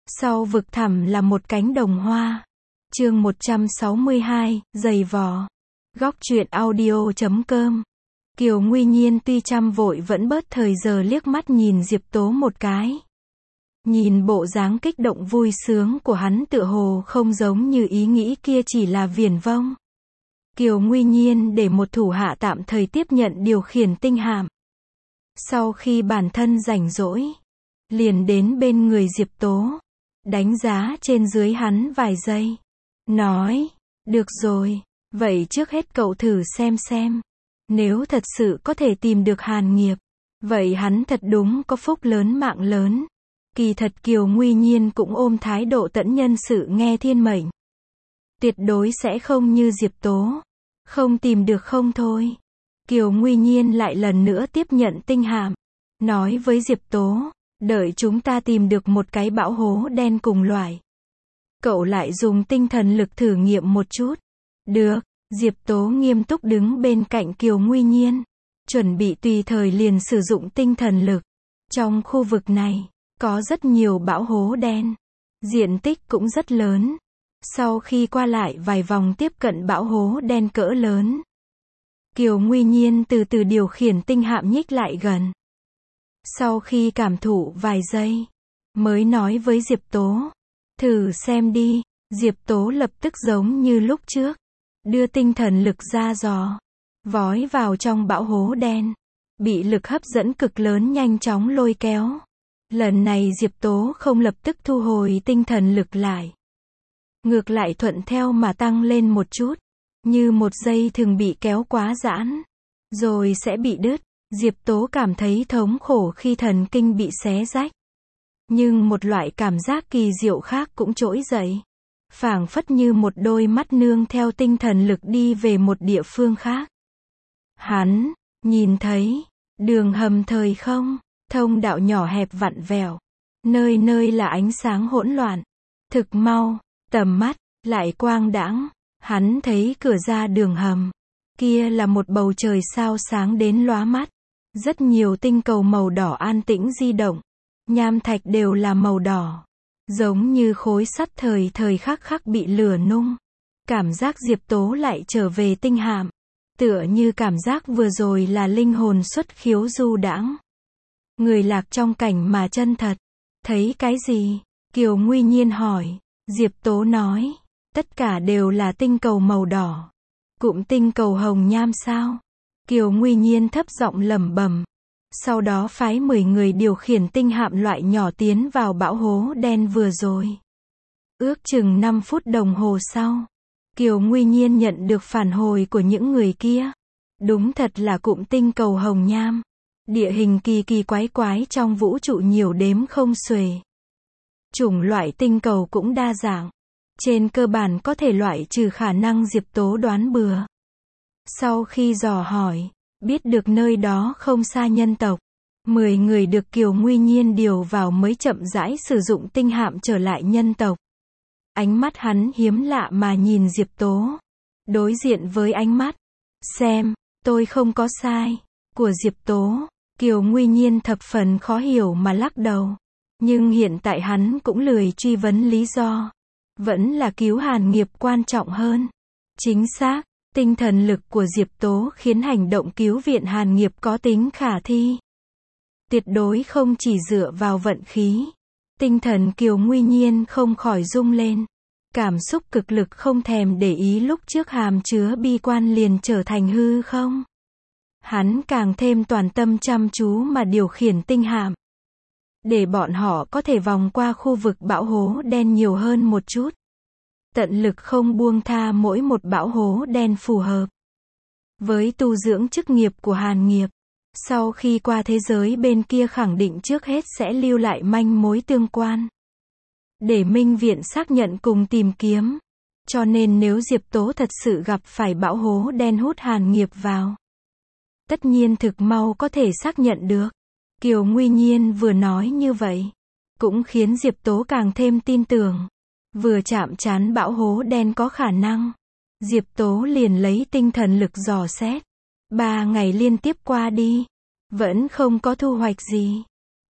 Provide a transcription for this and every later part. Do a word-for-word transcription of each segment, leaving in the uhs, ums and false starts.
Sau vực thẳm là một cánh đồng hoa. Chương một trăm sáu mươi hai, giày vò. Góc truyện audio chấm com. Kiều Nguy Nhiên tuy chăm vội vẫn bớt thời giờ liếc mắt nhìn Diệp Tố một cái. Nhìn bộ dáng kích động vui sướng của hắn tựa hồ không giống như ý nghĩ kia chỉ là viển vông. Kiều Nguy Nhiên để một thủ hạ tạm thời tiếp nhận điều khiển tinh hạm. Sau khi bản thân rảnh rỗi, liền đến bên người Diệp Tố, đánh giá trên dưới hắn vài giây. Nói, được rồi, vậy trước hết cậu thử xem xem. Nếu thật sự có thể tìm được Hàn Nghiệp, vậy hắn thật đúng có phúc lớn mạng lớn. Kỳ thật Kiều Nguy Nhiên cũng ôm thái độ tẫn nhân sự nghe thiên mệnh. Tuyệt đối sẽ không như Diệp Tố. Không tìm được không thôi. Kiều Nguy Nhiên lại lần nữa tiếp nhận tinh hạm. Nói với Diệp Tố, đợi chúng ta tìm được một cái bão hố đen cùng loại. Cậu lại dùng tinh thần lực thử nghiệm một chút. Được, Diệp Tố nghiêm túc đứng bên cạnh Kiều Nguy Nhiên. Chuẩn bị tùy thời liền sử dụng tinh thần lực. Trong khu vực này, có rất nhiều bão hố đen. Diện tích cũng rất lớn. Sau khi qua lại vài vòng tiếp cận bão hố đen cỡ lớn, Kiều Nguy Nhiên từ từ điều khiển tinh hạm nhích lại gần. Sau khi cảm thụ vài giây, mới nói với Diệp Tố, thử xem đi. Diệp Tố lập tức giống như lúc trước, đưa tinh thần lực ra dò, vói vào trong bão hố đen, bị lực hấp dẫn cực lớn nhanh chóng lôi kéo. Lần này Diệp Tố không lập tức thu hồi tinh thần lực lại. Ngược lại thuận theo mà tăng lên một chút, như một dây thường bị kéo quá giãn, rồi sẽ bị đứt. Diệp Tố cảm thấy thống khổ khi thần kinh bị xé rách. Nhưng một loại cảm giác kỳ diệu khác cũng trỗi dậy. Phảng phất như một đôi mắt nương theo tinh thần lực đi về một địa phương khác. Hắn, nhìn thấy, đường hầm thời không, thông đạo nhỏ hẹp vặn vẹo. Nơi nơi là ánh sáng hỗn loạn. Thực mau, tầm mắt, lại quang đãng. Hắn thấy cửa ra đường hầm. Kia là một bầu trời sao sáng đến lóa mắt. Rất nhiều tinh cầu màu đỏ an tĩnh di động. Nham thạch đều là màu đỏ. Giống như khối sắt thời thời khắc khắc bị lửa nung. Cảm giác Diệp Tố lại trở về tinh hạm. Tựa như cảm giác vừa rồi là linh hồn xuất khiếu du đãng. Người lạc trong cảnh mà chân thật. Thấy cái gì? Kiều Nguy Nhiên hỏi. Diệp Tố nói. Tất cả đều là tinh cầu màu đỏ. Cụm tinh cầu hồng nham sao? Kiều Nguy Nhiên thấp giọng lẩm bẩm. Sau đó phái mười người điều khiển tinh hạm loại nhỏ tiến vào bão hố đen vừa rồi. Ước chừng năm phút đồng hồ sau, Kiều Nguy Nhiên nhận được phản hồi của những người kia. Đúng thật là cụm tinh cầu hồng nham. Địa hình kỳ kỳ quái quái trong vũ trụ nhiều đếm không xuể. Chủng loại tinh cầu cũng đa dạng. Trên cơ bản có thể loại trừ khả năng Diệp Tố đoán bừa. Sau khi dò hỏi, biết được nơi đó không xa nhân tộc. Mười người được Kiều Nguy Nhiên điều vào mới chậm rãi sử dụng tinh hạm trở lại nhân tộc. Ánh mắt hắn hiếm lạ mà nhìn Diệp Tố. Đối diện với ánh mắt, xem, tôi không có sai, của Diệp Tố. Kiều Nguy Nhiên thập phần khó hiểu mà lắc đầu. Nhưng hiện tại hắn cũng lười truy vấn lý do. Vẫn là cứu Hàn Nghiệp quan trọng hơn. Chính xác, tinh thần lực của Diệp Tố khiến hành động cứu viện Hàn Nghiệp có tính khả thi. Tuyệt đối không chỉ dựa vào vận khí. Tinh thần Kiều Nguy Nhiên không khỏi rung lên. Cảm xúc cực lực không thèm để ý lúc trước hàm chứa bi quan liền trở thành hư không. Hắn càng thêm toàn tâm chăm chú mà điều khiển tinh hạm. Để bọn họ có thể vòng qua khu vực bão hố đen nhiều hơn một chút. Tận lực không buông tha mỗi một bão hố đen phù hợp. Với tu dưỡng chức nghiệp của Hàn Nghiệp, sau khi qua thế giới bên kia khẳng định trước hết sẽ lưu lại manh mối tương quan. Để Minh Viện xác nhận cùng tìm kiếm. Cho nên nếu Diệp Tố thật sự gặp phải bão hố đen hút Hàn Nghiệp vào, tất nhiên thực mau có thể xác nhận được. Kiều Nguy Nhiên vừa nói như vậy, cũng khiến Diệp Tố càng thêm tin tưởng. Vừa chạm trán bão hố đen có khả năng, Diệp Tố liền lấy tinh thần lực dò xét. Ba ngày liên tiếp qua đi, vẫn không có thu hoạch gì.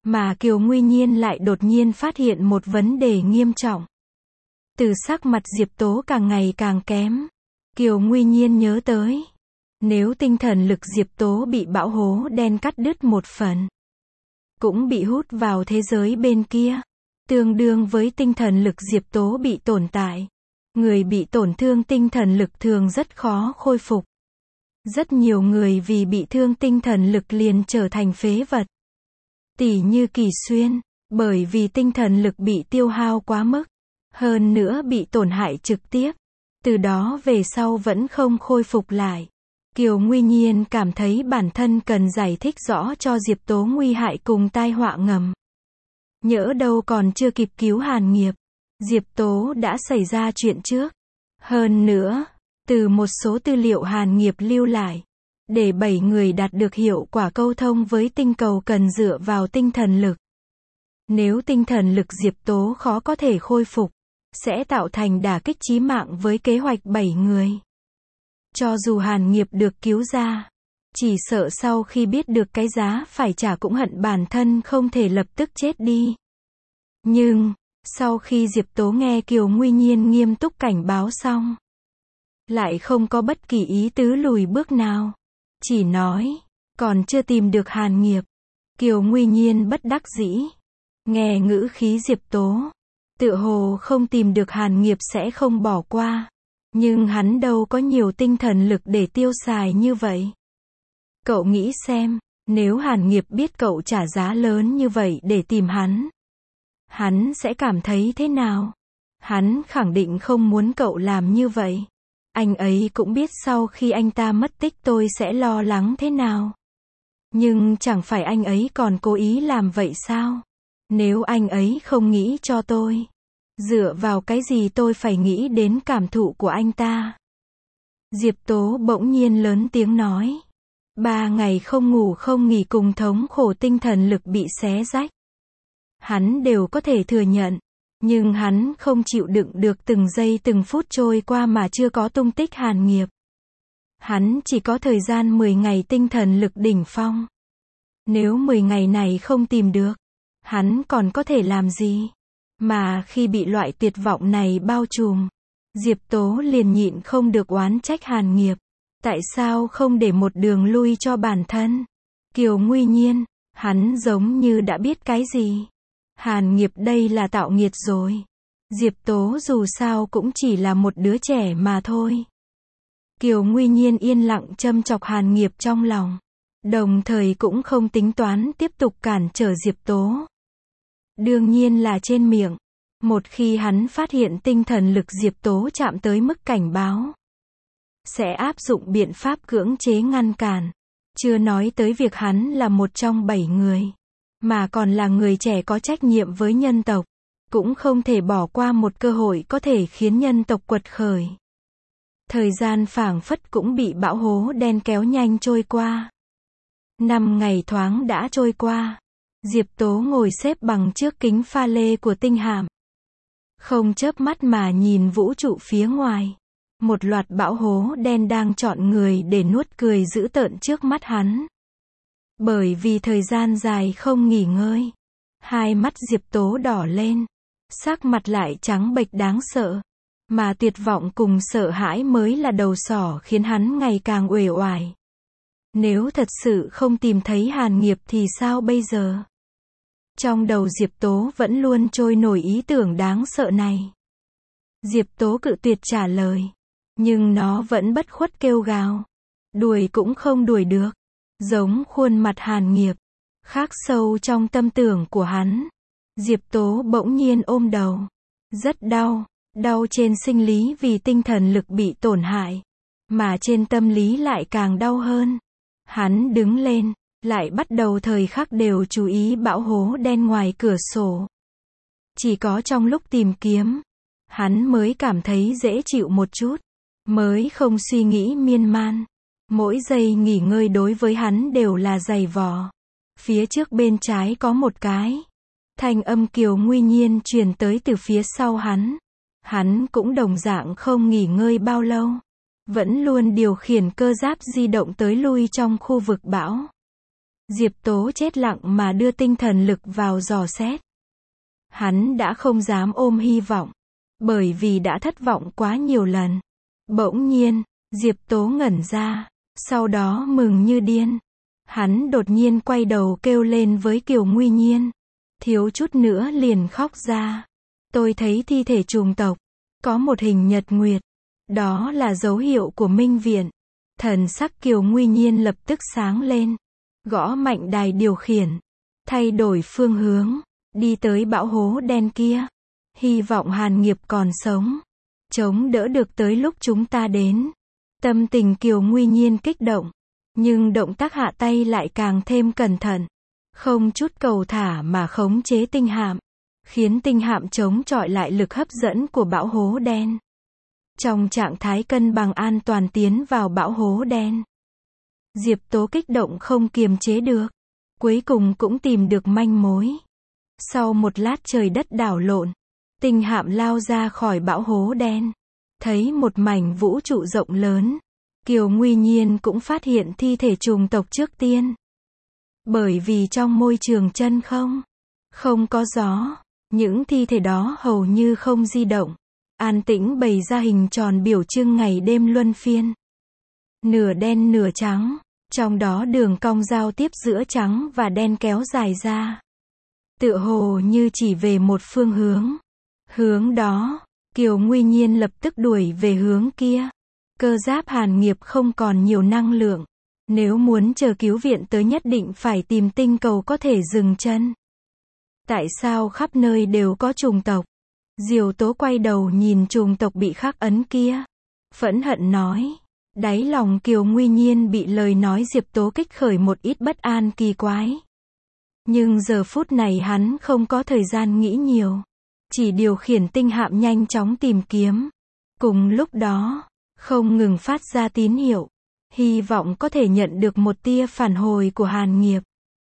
Mà Kiều Nguy Nhiên lại đột nhiên phát hiện một vấn đề nghiêm trọng. Từ sắc mặt Diệp Tố càng ngày càng kém, Kiều Nguy Nhiên nhớ tới, nếu tinh thần lực Diệp Tố bị bão hố đen cắt đứt một phần, cũng bị hút vào thế giới bên kia, tương đương với tinh thần lực Diệp Tố bị tổn hại. Người bị tổn thương tinh thần lực thường rất khó khôi phục. Rất nhiều người vì bị thương tinh thần lực liền trở thành phế vật. Tỷ như Kỳ Xuyên, bởi vì tinh thần lực bị tiêu hao quá mức, hơn nữa bị tổn hại trực tiếp, từ đó về sau vẫn không khôi phục lại. Kiều Nguy Nhiên cảm thấy bản thân cần giải thích rõ cho Diệp Tố nguy hại cùng tai họa ngầm. Nhỡ đâu còn chưa kịp cứu Hàn Nghiệp, Diệp Tố đã xảy ra chuyện trước. Hơn nữa, từ một số tư liệu Hàn Nghiệp lưu lại, để bảy người đạt được hiệu quả câu thông với tinh cầu cần dựa vào tinh thần lực. Nếu tinh thần lực Diệp Tố khó có thể khôi phục, sẽ tạo thành đả kích chí mạng với kế hoạch bảy người. Cho dù Hàn Nghiệp được cứu ra, chỉ sợ sau khi biết được cái giá phải trả cũng hận bản thân không thể lập tức chết đi. Nhưng, sau khi Diệp Tố nghe Kiều Nguy Nhiên nghiêm túc cảnh báo xong, lại không có bất kỳ ý tứ lùi bước nào. Chỉ nói, còn chưa tìm được Hàn Nghiệp. Kiều Nguy Nhiên bất đắc dĩ. Nghe ngữ khí Diệp Tố, tựa hồ không tìm được Hàn Nghiệp sẽ không bỏ qua. Nhưng hắn đâu có nhiều tinh thần lực để tiêu xài như vậy. Cậu nghĩ xem, nếu Hàn Nghiệp biết cậu trả giá lớn như vậy để tìm hắn, hắn sẽ cảm thấy thế nào? Hắn khẳng định không muốn cậu làm như vậy. Anh ấy cũng biết sau khi anh ta mất tích tôi sẽ lo lắng thế nào. Nhưng chẳng phải anh ấy còn cố ý làm vậy sao? Nếu anh ấy không nghĩ cho tôi, dựa vào cái gì tôi phải nghĩ đến cảm thụ của anh ta? Diệp Tố bỗng nhiên lớn tiếng nói. Ba ngày không ngủ không nghỉ cùng thống khổ tinh thần lực bị xé rách. Hắn đều có thể thừa nhận. Nhưng hắn không chịu đựng được từng giây từng phút trôi qua mà chưa có tung tích Hàn Nghiệp. Hắn chỉ có thời gian mười ngày tinh thần lực đỉnh phong. Nếu mười ngày này không tìm được, hắn còn có thể làm gì? Mà khi bị loại tuyệt vọng này bao trùm, Diệp Tố liền nhịn không được oán trách Hàn Nghiệp. Tại sao không để một đường lui cho bản thân? Kiều Nguy Nhiên, hắn giống như đã biết cái gì. Hàn Nghiệp đây là tạo nghiệt rồi. Diệp Tố dù sao cũng chỉ là một đứa trẻ mà thôi. Kiều Nguy Nhiên yên lặng châm chọc Hàn Nghiệp trong lòng. Đồng thời cũng không tính toán tiếp tục cản trở Diệp Tố. Đương nhiên là trên miệng. Một khi hắn phát hiện tinh thần lực Diệp Tố chạm tới mức cảnh báo, sẽ áp dụng biện pháp cưỡng chế ngăn cản. Chưa nói tới việc hắn là một trong bảy người, mà còn là người trẻ có trách nhiệm với nhân tộc, cũng không thể bỏ qua một cơ hội có thể khiến nhân tộc quật khởi. Thời gian phảng phất cũng bị bão hố đen kéo nhanh trôi qua. Năm ngày thoáng đã trôi qua. Diệp Tố ngồi xếp bằng trước kính pha lê của tinh hạm, không chớp mắt mà nhìn vũ trụ phía ngoài. Một loạt bão hố đen đang chọn người để nuốt cười dữ tợn trước mắt hắn. Bởi vì thời gian dài không nghỉ ngơi, hai mắt Diệp Tố đỏ lên, sắc mặt lại trắng bệch đáng sợ. Mà tuyệt vọng cùng sợ hãi mới là đầu sỏ khiến hắn ngày càng uể oải. Nếu thật sự không tìm thấy Hàn Nghiệp thì sao bây giờ? Trong đầu Diệp Tố vẫn luôn trôi nổi ý tưởng đáng sợ này. Diệp Tố cự tuyệt trả lời. Nhưng nó vẫn bất khuất kêu gào. Đuổi cũng không đuổi được. Giống khuôn mặt Hàn Nghiệp. Khắc sâu trong tâm tưởng của hắn. Diệp Tố bỗng nhiên ôm đầu. Rất đau. Đau trên sinh lý vì tinh thần lực bị tổn hại. Mà trên tâm lý lại càng đau hơn. Hắn đứng lên. Lại bắt đầu thời khắc đều chú ý bão hố đen ngoài cửa sổ. Chỉ có trong lúc tìm kiếm, hắn mới cảm thấy dễ chịu một chút. Mới không suy nghĩ miên man. Mỗi giây nghỉ ngơi đối với hắn đều là dày vò. Phía trước bên trái có một cái. Thanh âm Kiều Nguy Nhiên truyền tới từ phía sau hắn. Hắn cũng đồng dạng không nghỉ ngơi bao lâu. Vẫn luôn điều khiển cơ giáp di động tới lui trong khu vực bão. Diệp Tố chết lặng mà đưa tinh thần lực vào dò xét. Hắn đã không dám ôm hy vọng, bởi vì đã thất vọng quá nhiều lần. Bỗng nhiên, Diệp Tố ngẩn ra, sau đó mừng như điên. Hắn đột nhiên quay đầu kêu lên với Kiều Nguy Nhiên. Thiếu chút nữa liền khóc ra. Tôi thấy thi thể trùng tộc, có một hình nhật nguyệt. Đó là dấu hiệu của Minh Viện. Thần sắc Kiều Nguy Nhiên lập tức sáng lên. Gõ mạnh đài điều khiển. Thay đổi phương hướng. Đi tới bão hố đen kia. Hy vọng Hàn Nghiệp còn sống. Chống đỡ được tới lúc chúng ta đến. Tâm tình Kiều Nguy Nhiên kích động. Nhưng động tác hạ tay lại càng thêm cẩn thận. Không chút cầu thả mà khống chế tinh hạm. Khiến tinh hạm chống chọi lại lực hấp dẫn của bão hố đen. Trong trạng thái cân bằng an toàn tiến vào bão hố đen. Diệp Tố kích động không kiềm chế được. Cuối cùng cũng tìm được manh mối. Sau một lát trời đất đảo lộn, tinh hạm lao ra khỏi bão hố đen. Thấy một mảnh vũ trụ rộng lớn. Kiều Nguy Nhiên cũng phát hiện thi thể trùng tộc trước tiên. Bởi vì trong môi trường chân không, không có gió, những thi thể đó hầu như không di động. An tĩnh bày ra hình tròn biểu trưng ngày đêm luân phiên. Nửa đen nửa trắng, trong đó đường cong giao tiếp giữa trắng và đen kéo dài ra. Tựa hồ như chỉ về một phương hướng. Hướng đó, Kiều Nguy Nhiên lập tức đuổi về hướng kia. Cơ giáp Hàn Nghiệp không còn nhiều năng lượng. Nếu muốn chờ cứu viện tới nhất định phải tìm tinh cầu có thể dừng chân. Tại sao khắp nơi đều có trùng tộc? Diều Tố quay đầu nhìn trùng tộc bị khắc ấn kia. Phẫn hận nói. Đáy lòng Kiều Nguy Nhiên bị lời nói Diệp Tố kích khởi một ít bất an kỳ quái. Nhưng giờ phút này hắn không có thời gian nghĩ nhiều. Chỉ điều khiển tinh hạm nhanh chóng tìm kiếm. Cùng lúc đó, không ngừng phát ra tín hiệu. Hy vọng có thể nhận được một tia phản hồi của Hàn Nghiệp.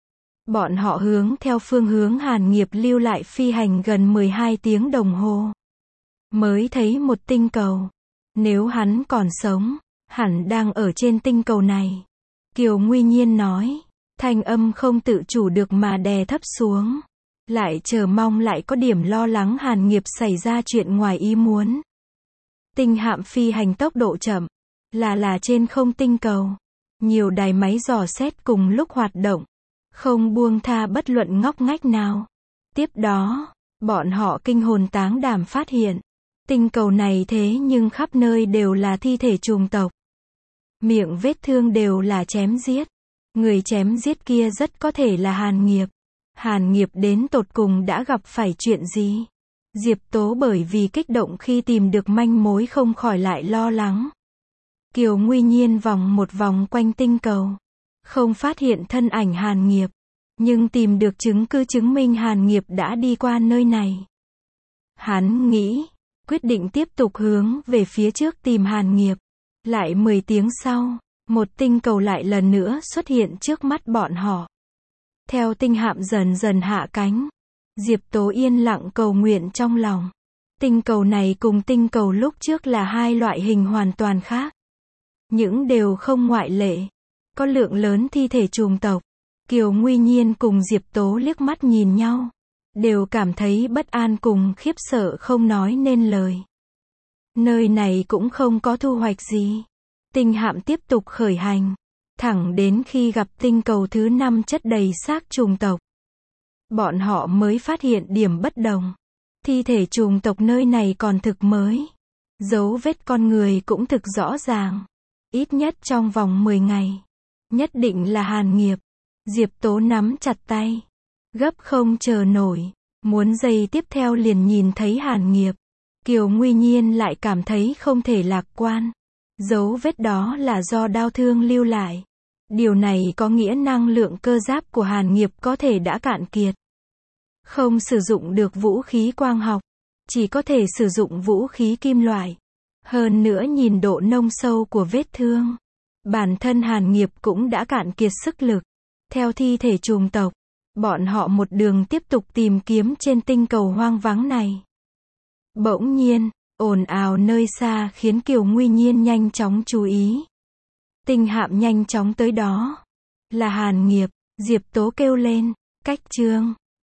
Bọn họ hướng theo phương hướng Hàn Nghiệp lưu lại phi hành gần mười hai tiếng đồng hồ. Mới thấy một tinh cầu. Nếu hắn còn sống, hẳn đang ở trên tinh cầu này. Kiều Nguy Nhiên nói. Thanh âm không tự chủ được mà đè thấp xuống. Lại chờ mong lại có điểm lo lắng Hàn Nghiệp xảy ra chuyện ngoài ý muốn. Tinh hạm phi hành tốc độ chậm. Là là trên không tinh cầu. Nhiều đài máy dò xét cùng lúc hoạt động. Không buông tha bất luận ngóc ngách nào. Tiếp đó, bọn họ kinh hồn táng đảm phát hiện. Tinh cầu này thế nhưng khắp nơi đều là thi thể trùng tộc. Miệng vết thương đều là chém giết. Người chém giết kia rất có thể là Hàn Nghiệp. Hàn Nghiệp đến tột cùng đã gặp phải chuyện gì? Diệp Tố bởi vì kích động khi tìm được manh mối không khỏi lại lo lắng. Kiều Nguy Nhiên vòng một vòng quanh tinh cầu. Không phát hiện thân ảnh Hàn Nghiệp. Nhưng tìm được chứng cứ chứng minh Hàn Nghiệp đã đi qua nơi này. Hắn nghĩ, quyết định tiếp tục hướng về phía trước tìm Hàn Nghiệp. Lại mười tiếng sau, một tinh cầu lại lần nữa xuất hiện trước mắt bọn họ. Theo tinh hạm dần dần hạ cánh, Diệp Tố yên lặng cầu nguyện trong lòng. Tinh cầu này cùng tinh cầu lúc trước là hai loại hình hoàn toàn khác. Những đều không ngoại lệ. Có lượng lớn thi thể trùng tộc. Kiều Nguy Nhiên cùng Diệp Tố liếc mắt nhìn nhau. Đều cảm thấy bất an cùng khiếp sợ không nói nên lời. Nơi này cũng không có thu hoạch gì. Tinh hạm tiếp tục khởi hành. Thẳng đến khi gặp tinh cầu thứ năm chất đầy xác trùng tộc. Bọn họ mới phát hiện điểm bất đồng. Thi thể trùng tộc nơi này còn thực mới. Dấu vết con người cũng thực rõ ràng. Ít nhất trong vòng mười ngày. Nhất định là Hàn Nghiệp. Diệp Tố nắm chặt tay. Gấp không chờ nổi. Muốn giây tiếp theo liền nhìn thấy Hàn Nghiệp. Kiều Nguy Nhiên lại cảm thấy không thể lạc quan. Dấu vết đó là do đao thương lưu lại. Điều này có nghĩa năng lượng cơ giáp của Hàn Nghiệp có thể đã cạn kiệt. Không sử dụng được vũ khí quang học. Chỉ có thể sử dụng vũ khí kim loại. Hơn nữa nhìn độ nông sâu của vết thương. Bản thân Hàn Nghiệp cũng đã cạn kiệt sức lực. Theo thi thể trùng tộc, bọn họ một đường tiếp tục tìm kiếm trên tinh cầu hoang vắng này. Bỗng nhiên, ồn ào nơi xa khiến Kiều Nguy Nhiên nhanh chóng chú ý. Tinh hạm nhanh chóng tới đó. Là Hàn Nghiệp. Diệp Tố kêu lên. Cách chương.